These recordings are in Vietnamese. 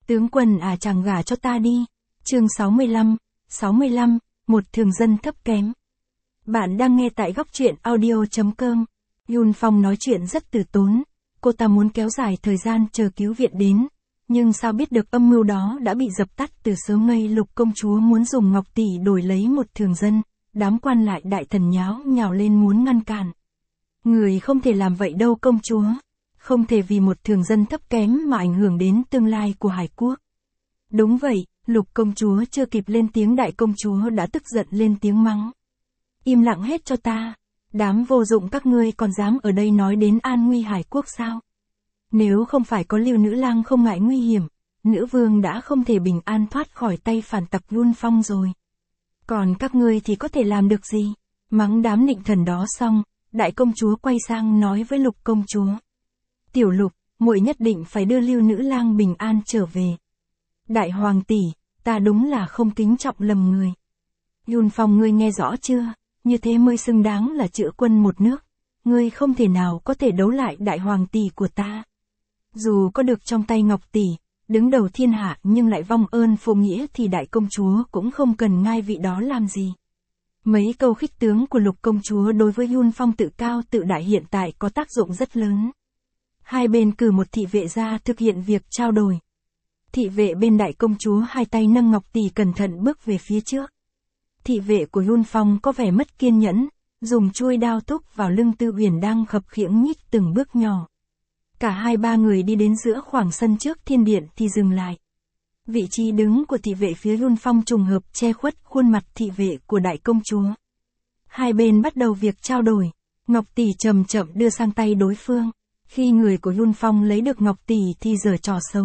Tướng quân à, chàng gả cho ta đi. Chương 65, một thường dân thấp kém. Bạn đang nghe tại góc truyện audio.com. Yun Phong nói chuyện rất từ tốn, cô ta muốn kéo dài thời gian chờ cứu viện đến, nhưng sao biết được âm mưu đó đã bị dập tắt từ sớm. Ngây Lục công chúa muốn dùng ngọc tỷ đổi lấy một thường dân, đám quan lại đại thần nháo nhào lên muốn ngăn cản. Người không thể làm vậy đâu công chúa, không thể vì một thường dân thấp kém mà ảnh hưởng đến tương lai của Hải quốc. Đúng vậy, Lục công chúa chưa kịp lên tiếng đại công chúa đã tức giận lên tiếng mắng. Im lặng hết cho ta, đám vô dụng các ngươi còn dám ở đây nói đến an nguy Hải quốc sao? Nếu không phải có Lưu nữ lang không ngại nguy hiểm, nữ vương đã không thể bình an thoát khỏi tay phản tặc Yun Phong rồi. Còn các ngươi thì có thể làm được gì? Mắng đám nịnh thần đó xong, đại công chúa quay sang nói với Lục công chúa. Tiểu Lục, muội nhất định phải đưa Lưu nữ lang bình an trở về. Đại hoàng tỷ, ta đúng là không kính trọng lầm người. Yun Phong, ngươi nghe rõ chưa? Như thế mới xứng đáng là chữa quân một nước. Ngươi không thể nào có thể đấu lại đại hoàng tỷ của ta. Dù có được trong tay ngọc tỷ, đứng đầu thiên hạ nhưng lại vong ơn phụ nghĩa thì đại công chúa cũng không cần ngai vị đó làm gì. Mấy câu khích tướng của Lục công chúa đối với Yun Phong tự cao tự đại hiện tại có tác dụng rất lớn. Hai bên cử một thị vệ ra thực hiện việc trao đổi. Thị vệ bên đại công chúa hai tay nâng ngọc tỷ cẩn thận bước về phía trước. Thị vệ của Yun Phong có vẻ mất kiên nhẫn, dùng chuôi đao thúc vào lưng Tư Huyền đang khập khiễng nhích từng bước nhỏ. Cả hai ba người đi đến giữa khoảng sân trước thiên điện thì dừng lại. Vị trí đứng của thị vệ phía Yun Phong trùng hợp che khuất khuôn mặt thị vệ của đại công chúa. Hai bên bắt đầu việc trao đổi, ngọc tỷ chậm chậm đưa sang tay đối phương. Khi người của Yun Phong lấy được ngọc tỷ thì giở trò xấu.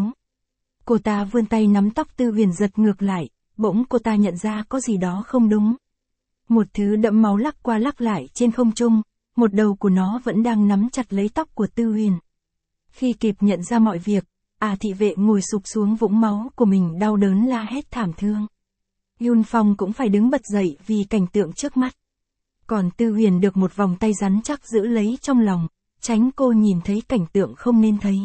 Cô ta vươn tay nắm tóc Tư Huyền giật ngược lại, bỗng cô ta nhận ra có gì đó không đúng. Một thứ đẫm máu lắc qua lắc lại trên không trung, một đầu của nó vẫn đang nắm chặt lấy tóc của Tư Huyền. Khi kịp nhận ra mọi việc, thị vệ ngồi sụp xuống vũng máu của mình đau đớn la hét thảm thương. Yun Phong cũng phải đứng bật dậy vì cảnh tượng trước mắt. Còn Tư Huyền được một vòng tay rắn chắc giữ lấy trong lòng, tránh cô nhìn thấy cảnh tượng không nên thấy.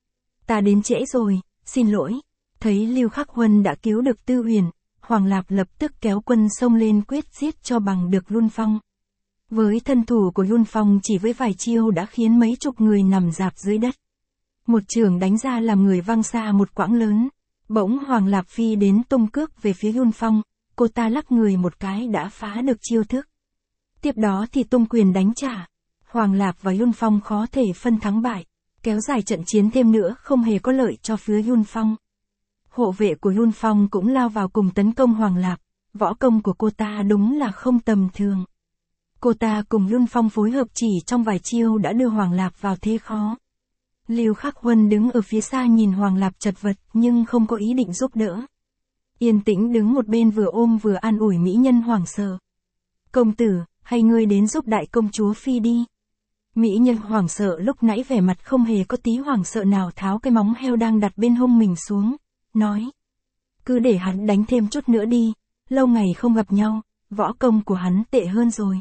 Ta đến trễ rồi, xin lỗi. Thấy Lưu Khắc Huân đã cứu được Tư Huyền, Hoàng Lạp lập tức kéo quân xông lên quyết giết cho bằng được Yun Phong. Với thân thủ của Yun Phong chỉ với vài chiêu đã khiến mấy chục người nằm rạp dưới đất. Một chưởng đánh ra làm người văng xa một quãng lớn. Bỗng Hoàng Lạp phi đến tung cước về phía Yun Phong, cô ta lắc người một cái đã phá được chiêu thức. Tiếp đó thì tung quyền đánh trả. Hoàng Lạp và Yun Phong khó thể phân thắng bại, kéo dài trận chiến thêm nữa không hề có lợi cho phía Yun Phong. Hộ vệ của Yun Phong cũng lao vào cùng tấn công Hoàng Lạp, võ công của cô ta đúng là không tầm thường. Cô ta cùng Yun Phong phối hợp chỉ trong vài chiêu đã đưa Hoàng Lạp vào thế khó. Lưu Khắc Huân đứng ở phía xa nhìn Hoàng Lạp chật vật nhưng không có ý định giúp đỡ. Yên tĩnh đứng một bên vừa ôm vừa an ủi mỹ nhân hoảng sợ. Công tử, hay ngươi đến giúp đại công chúa phi đi. Mỹ nhân hoảng sợ lúc nãy vẻ mặt không hề có tí hoảng sợ nào tháo cái móng heo đang đặt bên hông mình xuống, nói. Cứ để hắn đánh thêm chút nữa đi, lâu ngày không gặp nhau, võ công của hắn tệ hơn rồi.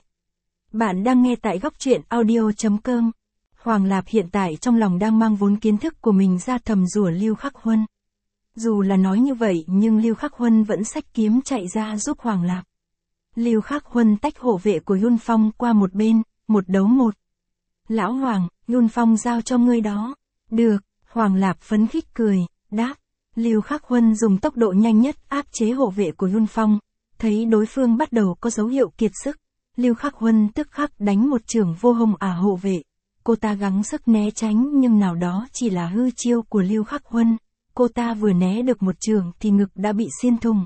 Bạn đang nghe tại góc truyện audio.com. Hoàng Lạp hiện tại trong lòng đang mang vốn kiến thức của mình ra thầm rủa Lưu Khắc Huân. Dù là nói như vậy nhưng Lưu Khắc Huân vẫn xách kiếm chạy ra giúp Hoàng Lạp. Lưu Khắc Huân tách hộ vệ của Yun Phong qua một bên, một đấu một. Lão Hoàng, Yun Phong giao cho ngươi đó. Được, Hoàng Lạp phấn khích cười, đáp. Lưu Khắc Huân dùng tốc độ nhanh nhất áp chế hộ vệ của Yun Phong. Thấy đối phương bắt đầu có dấu hiệu kiệt sức, Lưu Khắc Huân tức khắc đánh một chưởng vô hông hộ vệ. Cô ta gắng sức né tránh nhưng nào đó chỉ là hư chiêu của Lưu Khắc Huân. Cô ta vừa né được một chưởng thì ngực đã bị xiên thủng.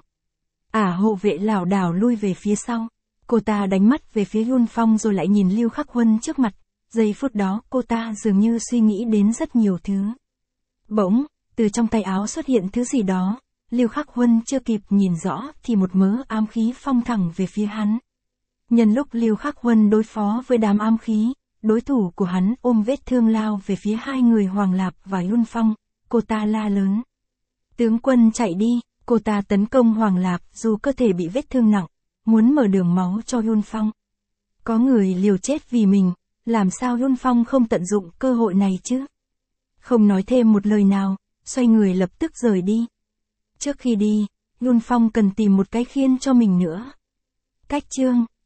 Hộ vệ lảo đảo lui về phía sau. Cô ta đánh mắt về phía Yun Phong rồi lại nhìn Lưu Khắc Huân trước mặt. Giây phút đó cô ta dường như suy nghĩ đến rất nhiều thứ. Bỗng, từ trong tay áo xuất hiện thứ gì đó. Lưu Khắc Huân chưa kịp nhìn rõ thì một mớ ám khí phong thẳng về phía hắn. Nhân lúc Lưu Khắc Huân đối phó với đám ám khí, đối thủ của hắn ôm vết thương lao về phía hai người Hoàng Lạp và Yun Phong, cô ta la lớn. Tướng quân chạy đi, cô ta tấn công Hoàng Lạp dù cơ thể bị vết thương nặng, muốn mở đường máu cho Yun Phong. Có người liều chết vì mình, làm sao Yun Phong không tận dụng cơ hội này chứ? Không nói thêm một lời nào, xoay người lập tức rời đi. Trước khi đi, Yun Phong cần tìm một cái khiên cho mình nữa. Cách chương